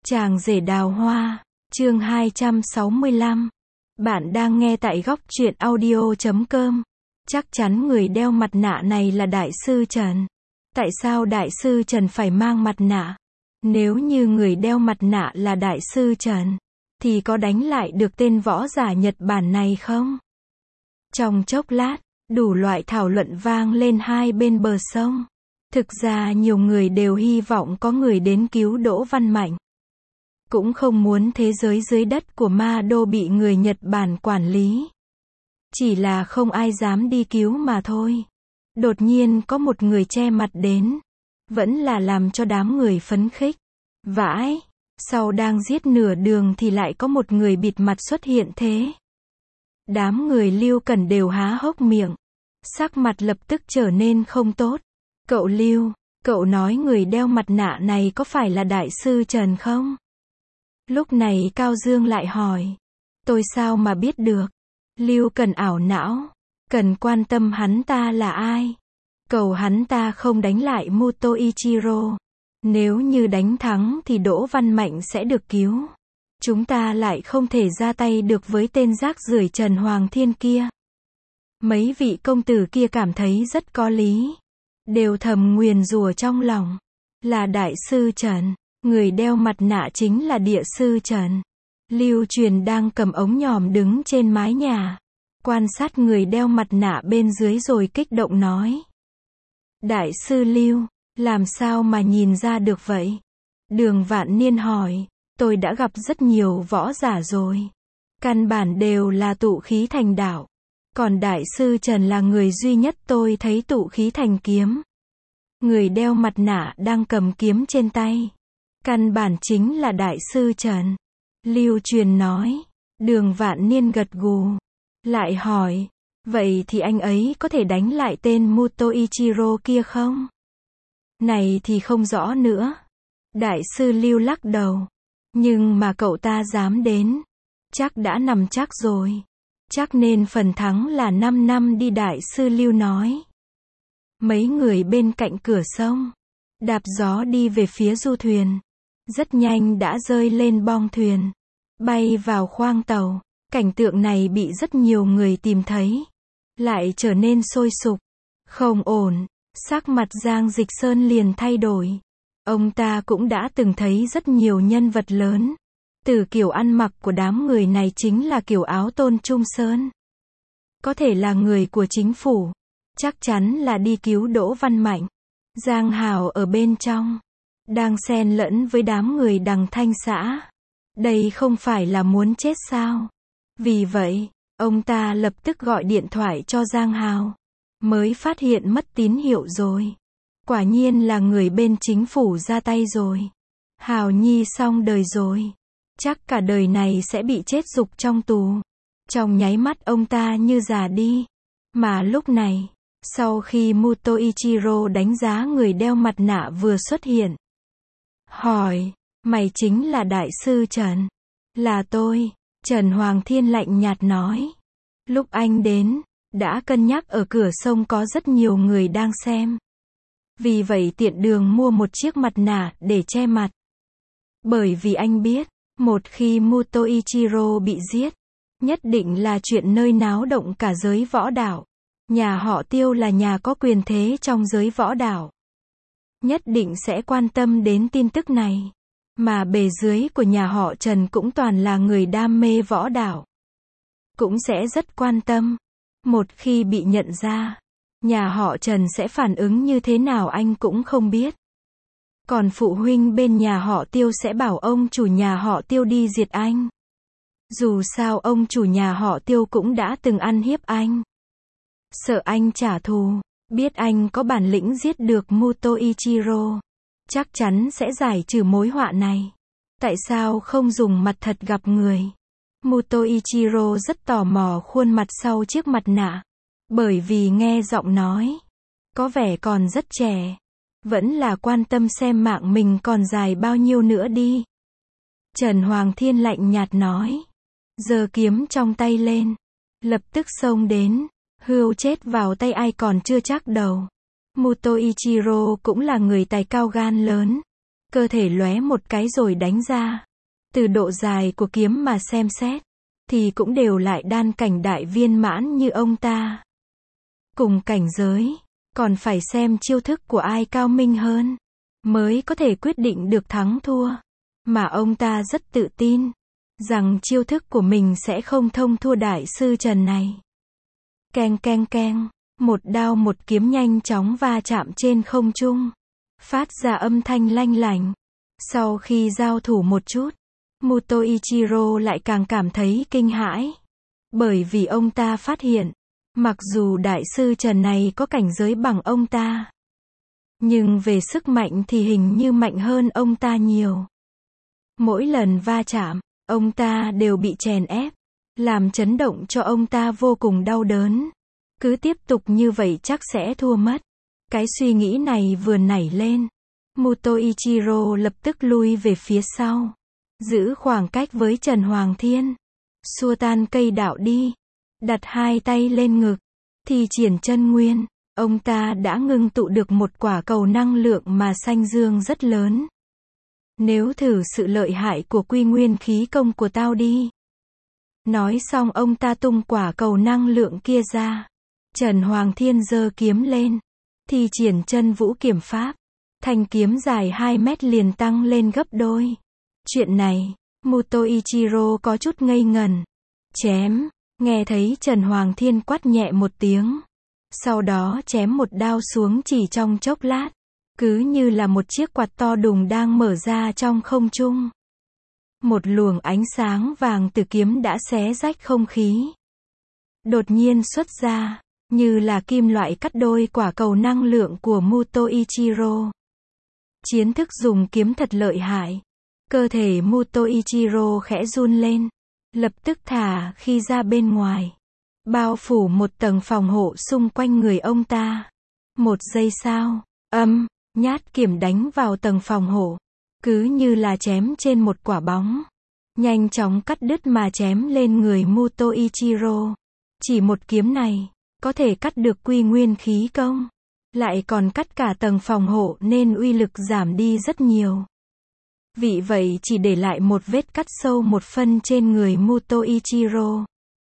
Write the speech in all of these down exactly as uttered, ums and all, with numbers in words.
Chàng rể đào hoa, chương hai trăm sáu mươi lăm. Bạn đang nghe tại góc truyện audio chấm com. Chắc chắn người đeo mặt nạ này là Đại sư Trần. Tại sao Đại sư Trần phải mang mặt nạ? Nếu như người đeo mặt nạ là Đại sư Trần, thì có đánh lại được tên võ giả Nhật Bản này không? Trong chốc lát, đủ loại thảo luận vang lên hai bên bờ sông. Thực ra nhiều người đều hy vọng có người đến cứu Đỗ Văn Mạnh. Cũng không muốn thế giới dưới đất của Ma Đô bị người Nhật Bản quản lý. Chỉ là không ai dám đi cứu mà thôi. Đột nhiên có một người che mặt đến. Vẫn là làm cho đám người phấn khích. Vãi, sau đang giết nửa đường thì lại có một người bịt mặt xuất hiện thế. Đám người Lưu Cẩn đều há hốc miệng. Sắc mặt lập tức trở nên không tốt. Cậu Lưu, cậu nói người đeo mặt nạ này có phải là Đại sư Trần không? Lúc này Cao Dương lại hỏi. Tôi sao mà biết được? Lưu Cần ảo não. Cần quan tâm hắn ta là ai? Cầu hắn ta không đánh lại Muto Ichiro. Nếu như đánh thắng thì Đỗ Văn Mạnh sẽ được cứu. Chúng ta lại không thể ra tay được với tên rác rưởi Trần Hoàng Thiên kia. Mấy vị công tử kia cảm thấy rất có lý. Đều thầm nguyền rủa trong lòng. Là Đại sư Trần. Người đeo mặt nạ chính là Địa sư Trần. Lưu Truyền đang cầm ống nhòm đứng trên mái nhà. Quan sát người đeo mặt nạ bên dưới rồi kích động nói. Đại sư Lưu, làm sao mà nhìn ra được vậy? Đường Vạn Niên hỏi. Tôi đã gặp rất nhiều võ giả rồi. Căn bản đều là tụ khí thành đạo. Còn Đại sư Trần là người duy nhất tôi thấy tụ khí thành kiếm. Người đeo mặt nạ đang cầm kiếm trên tay. Căn bản chính là Đại sư Trần. Lưu Truyền nói. Đường Vạn Niên gật gù. Lại hỏi. Vậy thì anh ấy có thể đánh lại tên Muto Ichiro kia không? Này thì không rõ nữa. Đại sư Lưu lắc đầu. Nhưng mà cậu ta dám đến. Chắc đã nằm chắc rồi. Chắc nên phần thắng là năm năm đi, Đại sư Lưu nói. Mấy người bên cạnh cửa sông. Đạp gió đi về phía du thuyền. Rất nhanh đã rơi lên bong thuyền. Bay vào khoang tàu. Cảnh tượng này bị rất nhiều người tìm thấy. Lại trở nên sôi sục. Không ổn. Sắc mặt Giang Dịch Sơn liền thay đổi. Ông ta cũng đã từng thấy rất nhiều nhân vật lớn. Từ kiểu ăn mặc của đám người này chính là kiểu áo Tôn Trung Sơn. Có thể là người của chính phủ. Chắc chắn là đi cứu Đỗ Văn Mạnh. Giang Hào ở bên trong. Đang xen lẫn với đám người Đằng Thanh xã. Đây không phải là muốn chết sao? Vì vậy, ông ta lập tức gọi điện thoại cho Giang Hào. Mới phát hiện mất tín hiệu rồi. Quả nhiên là người bên chính phủ ra tay rồi. Hào Nhi xong đời rồi. Chắc cả đời này sẽ bị chết rục trong tù. Trong nháy mắt ông ta như già đi. Mà lúc này, sau khi Muto Ichiro đánh giá người đeo mặt nạ vừa xuất hiện. Hỏi, mày chính là Đại sư Trần? Là tôi, Trần Hoàng Thiên lạnh nhạt nói. Lúc anh đến, đã cân nhắc ở cửa sông có rất nhiều người đang xem. Vì vậy tiện đường mua một chiếc mặt nạ để che mặt. Bởi vì anh biết, một khi Muto Ichiro bị giết, nhất định là chuyện nơi náo động cả giới võ đạo. Nhà họ Tiêu là nhà có quyền thế trong giới võ đạo. Nhất định sẽ quan tâm đến tin tức này. Mà bề dưới của nhà họ Trần cũng toàn là người đam mê võ đạo. Cũng sẽ rất quan tâm. Một khi bị nhận ra, nhà họ Trần sẽ phản ứng như thế nào anh cũng không biết. Còn phụ huynh bên nhà họ Tiêu sẽ bảo ông chủ nhà họ Tiêu đi diệt anh. Dù sao ông chủ nhà họ Tiêu cũng đã từng ăn hiếp anh. Sợ anh trả thù, biết anh có bản lĩnh giết được Muto Ichiro. Chắc chắn sẽ giải trừ mối họa này. Tại sao không dùng mặt thật gặp người? Muto Ichiro rất tò mò khuôn mặt sau chiếc mặt nạ. Bởi vì nghe giọng nói, có vẻ còn rất trẻ. Vẫn là quan tâm xem mạng mình còn dài bao nhiêu nữa đi. Trần Hoàng Thiên lạnh nhạt nói. Giơ kiếm trong tay lên. Lập tức xông đến. Hươu chết vào tay ai còn chưa chắc đầu. Muto Ichiro cũng là người tài cao gan lớn. cơ thể lóe một cái rồi đánh ra. Từ độ dài của kiếm mà xem xét, thì cũng đều lại đan cảnh đại viên mãn như ông ta. Cùng cảnh giới, còn phải xem chiêu thức của ai cao minh hơn, mới có thể quyết định được thắng thua. Mà ông ta rất tự tin, rằng chiêu thức của mình sẽ không thông thua đại sư Trần này. Keng keng keng, một đao một kiếm nhanh chóng va chạm trên không trung, phát ra âm thanh lanh lảnh. Sau khi giao thủ một chút, Muto Ichiro lại càng cảm thấy kinh hãi. Bởi vì ông ta phát hiện, mặc dù đại sư Trần này có cảnh giới bằng ông ta, nhưng về sức mạnh thì hình như mạnh hơn ông ta nhiều. Mỗi lần va chạm, ông ta đều bị chèn ép, làm chấn động cho ông ta vô cùng đau đớn. Cứ tiếp tục như vậy chắc sẽ thua mất. Cái suy nghĩ này vừa nảy lên, Muto Ichiro lập tức lui về phía sau, giữ khoảng cách với Trần Hoàng Thiên, xua tan cây đạo đi, đặt hai tay lên ngực, thì triển chân nguyên, ông ta đã ngưng tụ được một quả cầu năng lượng mà xanh dương rất lớn. Nếu thử sự lợi hại của quy nguyên khí công của tao đi. Nói xong ông ta tung quả cầu năng lượng kia ra. Trần Hoàng Thiên giơ kiếm lên, thì triển chân vũ kiểm pháp. Thanh kiếm dài hai mét liền tăng lên gấp đôi. Chuyện này, Muto Ichiro có chút ngây ngần. Chém, nghe thấy Trần Hoàng Thiên quát nhẹ một tiếng. Sau đó chém một đao xuống chỉ trong chốc lát. Cứ như là một chiếc quạt to đùng đang mở ra trong không trung. Một luồng ánh sáng vàng từ kiếm đã xé rách không khí. Đột nhiên xuất ra, như là kim loại cắt đôi quả cầu năng lượng của Muto Ichiro. Chiến thức dùng kiếm thật lợi hại. Cơ thể Muto Ichiro khẽ run lên, lập tức thả khi ra bên ngoài, bao phủ một tầng phòng hộ xung quanh người ông ta. Một giây sau, âm, nhát kiếm đánh vào tầng phòng hộ, cứ như là chém trên một quả bóng, nhanh chóng cắt đứt mà chém lên người Muto Ichiro. Chỉ một kiếm này, có thể cắt được quy nguyên khí công, lại còn cắt cả tầng phòng hộ nên uy lực giảm đi rất nhiều. Vì vậy chỉ để lại một vết cắt sâu một phân trên người Muto Ichiro,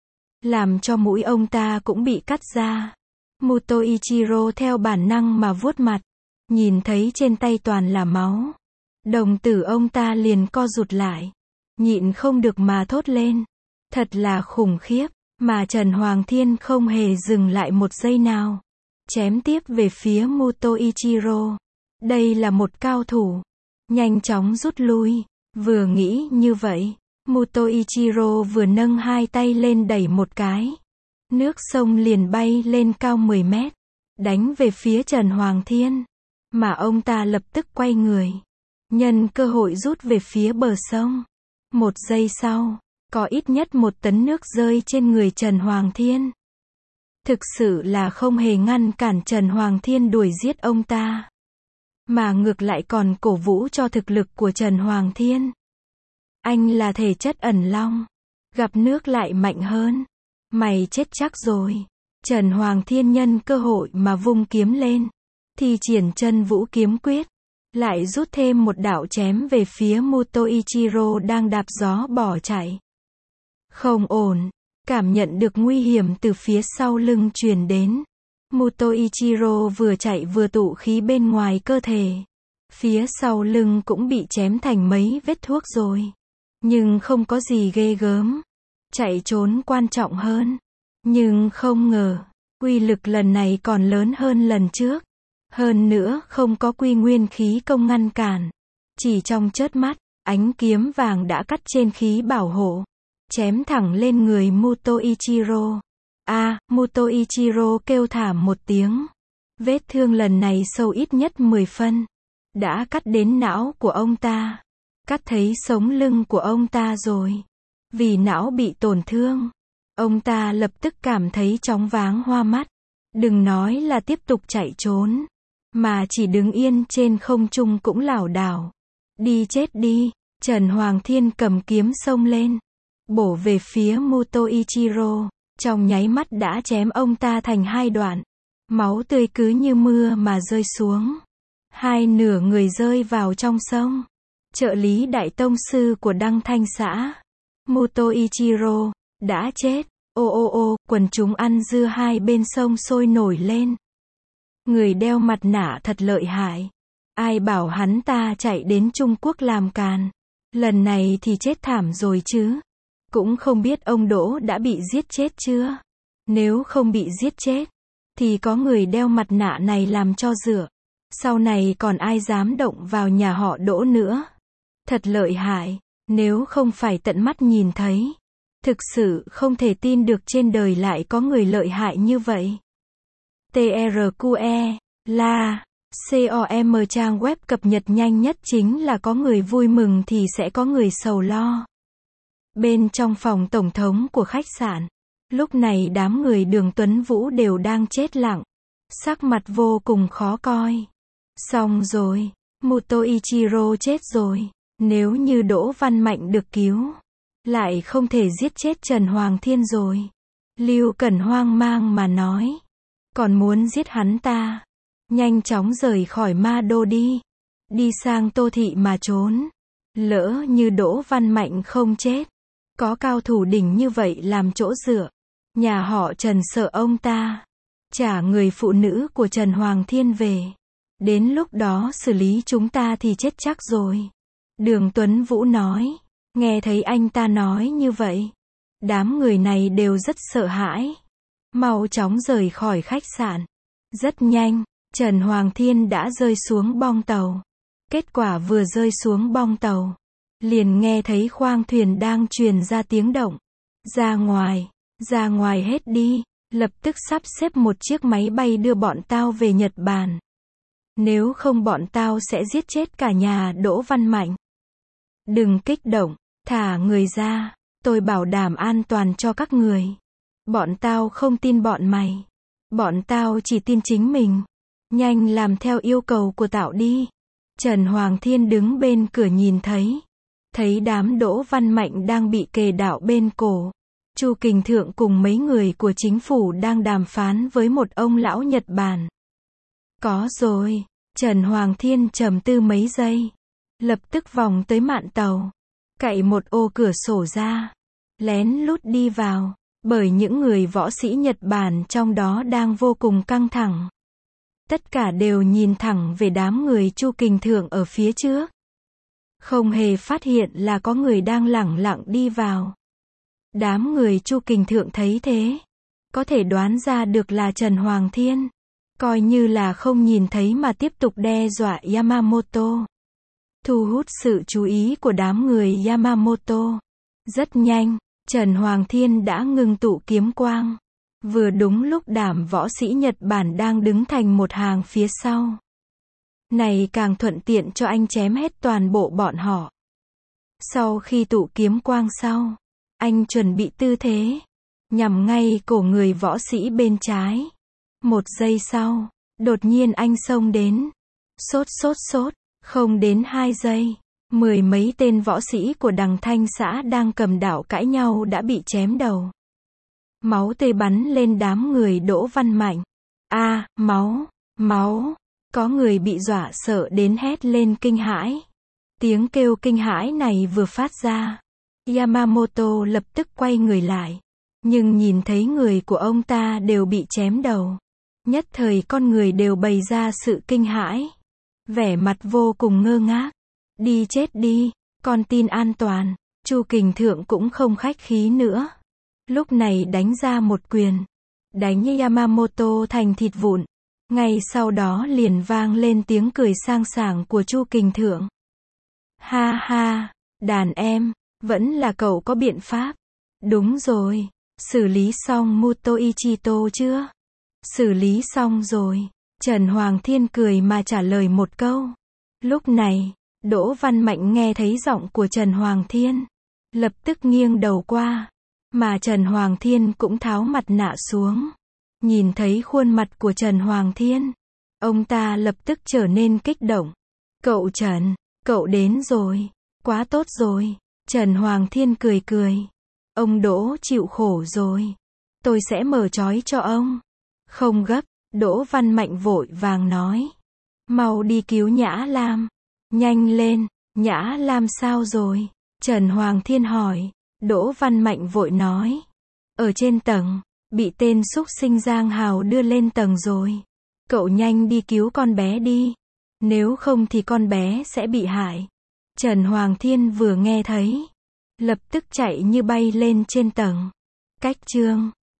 làm cho mũi ông ta cũng bị cắt ra. Muto Ichiro theo bản năng mà vuốt mặt, nhìn thấy trên tay toàn là máu. Đồng tử ông ta liền co rụt lại, nhịn không được mà thốt lên. Thật là khủng khiếp, mà Trần Hoàng Thiên không hề dừng lại một giây nào. Chém tiếp về phía Muto Ichiro. Đây là một cao thủ. Nhanh chóng rút lui. Vừa nghĩ như vậy, Muto Ichiro vừa nâng hai tay lên đẩy một cái. Nước sông liền bay lên cao mười mét, đánh về phía Trần Hoàng Thiên. Mà ông ta lập tức quay người, nhân cơ hội rút về phía bờ sông. Một giây sau, có ít nhất một tấn nước rơi trên người Trần Hoàng Thiên. Thực sự là không hề ngăn cản Trần Hoàng Thiên đuổi giết ông ta, mà ngược lại còn cổ vũ cho thực lực của Trần Hoàng Thiên. Anh là thể chất ẩn long, gặp nước lại mạnh hơn. Mày chết chắc rồi. Trần Hoàng Thiên nhân cơ hội mà vung kiếm lên, thì triển chân vũ kiếm quyết, lại rút thêm một đạo chém về phía Muto Ichiro đang đạp gió bỏ chạy. Không ổn, cảm nhận được nguy hiểm từ phía sau lưng truyền đến. Muto Ichiro vừa chạy vừa tụ khí bên ngoài cơ thể. Phía sau lưng cũng bị chém thành mấy vết thuốc rồi. Nhưng không có gì ghê gớm. Chạy trốn quan trọng hơn. Nhưng không ngờ, uy lực lần này còn lớn hơn lần trước. Hơn nữa không có quy nguyên khí công ngăn cản. Chỉ trong chớp mắt, ánh kiếm vàng đã cắt trên khí bảo hộ, chém thẳng lên người Muto Ichiro. A, à, Muto Ichiro kêu thảm một tiếng. Vết thương lần này sâu ít nhất mười phân. Đã cắt đến não của ông ta. Cắt thấy sống lưng của ông ta rồi. Vì não bị tổn thương, ông ta lập tức cảm thấy chóng váng hoa mắt. Đừng nói là tiếp tục chạy trốn, mà chỉ đứng yên trên không trung cũng lảo đảo. Đi chết đi. Trần Hoàng Thiên cầm kiếm xông lên, bổ về phía Muto Ichiro. Trong nháy mắt đã chém ông ta thành hai đoạn. Máu tươi cứ như mưa mà rơi xuống. Hai nửa người rơi vào trong sông. Trợ lý đại tông sư của Đăng Thanh xã, Muto Ichiro, đã chết. Ô ô ô, quần chúng ăn dưa hai bên sông sôi nổi lên. Người đeo mặt nạ thật lợi hại. Ai bảo hắn ta chạy đến Trung Quốc làm càn. Lần này thì chết thảm rồi chứ. Cũng không biết ông Đỗ đã bị giết chết chưa. Nếu không bị giết chết, thì có người đeo mặt nạ này làm cho dựa. Sau này còn ai dám động vào nhà họ Đỗ nữa. Thật lợi hại. Nếu không phải tận mắt nhìn thấy, thực sự không thể tin được trên đời lại có người lợi hại như vậy. tê rờ quy e, là, com trang web cập nhật nhanh nhất chính là có người vui mừng thì sẽ có người sầu lo. Bên trong phòng tổng thống của khách sạn, lúc này đám người Đường Tuấn Vũ đều đang chết lặng. Sắc mặt vô cùng khó coi. Xong rồi, Muto Ichiro chết rồi. Nếu như Đỗ Văn Mạnh được cứu, lại không thể giết chết Trần Hoàng Thiên rồi. Lưu Cẩn hoang mang mà nói. Còn muốn giết hắn ta. Nhanh chóng rời khỏi Ma Đô đi. Đi sang Tô Thị mà trốn. Lỡ như Đỗ Văn Mạnh không chết. Có cao thủ đỉnh như vậy làm chỗ dựa. Nhà họ Trần sợ ông ta trả người phụ nữ của Trần Hoàng Thiên về. Đến lúc đó xử lý chúng ta thì chết chắc rồi. Đường Tuấn Vũ nói. Nghe thấy anh ta nói như vậy, đám người này đều rất sợ hãi. Mau chóng rời khỏi khách sạn. Rất nhanh, Trần Hoàng Thiên đã rơi xuống bong tàu. Kết quả vừa rơi xuống bong tàu, liền nghe thấy khoang thuyền đang truyền ra tiếng động. Ra ngoài, ra ngoài hết đi, lập tức sắp xếp một chiếc máy bay đưa bọn tao về Nhật Bản. Nếu không bọn tao sẽ giết chết cả nhà Đỗ Văn Mạnh. Đừng kích động, thả người ra, tôi bảo đảm an toàn cho các người. Bọn tao không tin bọn mày. Bọn tao chỉ tin chính mình. Nhanh làm theo yêu cầu của tao đi. Trần Hoàng Thiên đứng bên cửa nhìn thấy. Thấy đám Đỗ Văn Mạnh đang bị kề đạo bên cổ. Chu Kình Thượng cùng mấy người của chính phủ đang đàm phán với một ông lão Nhật Bản. Có rồi. Trần Hoàng Thiên trầm tư mấy giây. Lập tức vòng tới mạn tàu. Cậy một ô cửa sổ ra. Lén lút đi vào. Bởi những người võ sĩ Nhật Bản trong đó đang vô cùng căng thẳng. Tất cả đều nhìn thẳng về đám người Chu Kình Thượng ở phía trước. Không hề phát hiện là có người đang lẳng lặng đi vào. Đám người Chu Kình Thượng thấy thế, có thể đoán ra được là Trần Hoàng Thiên. Coi như là không nhìn thấy mà tiếp tục đe dọa Yamamoto. Thu hút sự chú ý của đám người Yamamoto. Rất nhanh, Trần Hoàng Thiên đã ngưng tụ kiếm quang. Vừa đúng lúc đám võ sĩ Nhật Bản đang đứng thành một hàng phía sau. Này càng thuận tiện cho anh chém hết toàn bộ bọn họ. Sau khi tụ kiếm quang sau, anh chuẩn bị tư thế, nhằm ngay cổ người võ sĩ bên trái. Một giây sau, đột nhiên anh xông đến. Sốt sốt sốt, không đến hai giây. Mười mấy tên võ sĩ của Đằng Thanh xã đang cầm đao cãi nhau đã bị chém đầu. Máu tươi bắn lên đám người Đỗ Văn Mạnh. A, à, máu, máu. Có người bị dọa sợ đến hét lên kinh hãi. Tiếng kêu kinh hãi này vừa phát ra, Yamamoto lập tức quay người lại. Nhưng nhìn thấy người của ông ta đều bị chém đầu. Nhất thời con người đều bày ra sự kinh hãi. Vẻ mặt vô cùng ngơ ngác. Đi chết đi, con tin an toàn. Chu Kình Thượng cũng không khách khí nữa. Lúc này đánh ra một quyền. Đánh Yamamoto thành thịt vụn. Ngay sau đó liền vang lên tiếng cười sang sảng của Chu Kình Thượng. Ha ha, đàn em, vẫn là cậu có biện pháp. Đúng rồi, xử lý xong Muto Ichito chưa? Xử lý xong rồi. Trần Hoàng Thiên cười mà trả lời một câu. Lúc này, Đỗ Văn Mạnh nghe thấy giọng của Trần Hoàng Thiên. Lập tức nghiêng đầu qua. Mà Trần Hoàng Thiên cũng tháo mặt nạ xuống. Nhìn thấy khuôn mặt của Trần Hoàng Thiên, ông ta lập tức trở nên kích động. Cậu Trần, cậu đến rồi. Quá tốt rồi. Trần Hoàng Thiên cười cười. Ông Đỗ chịu khổ rồi. Tôi sẽ mở trói cho ông. Không gấp, Đỗ Văn Mạnh vội vàng nói. Mau đi cứu Nhã Lam. Nhanh lên, Nhã Lam sao rồi? Trần Hoàng Thiên hỏi. Đỗ Văn Mạnh vội nói. Ở trên tầng, bị tên xúc sinh Giang Hào đưa lên tầng rồi. Cậu nhanh đi cứu con bé đi. Nếu không thì con bé sẽ bị hại. Trần Hoàng Thiên vừa nghe thấy, lập tức chạy như bay lên trên tầng. Cách chương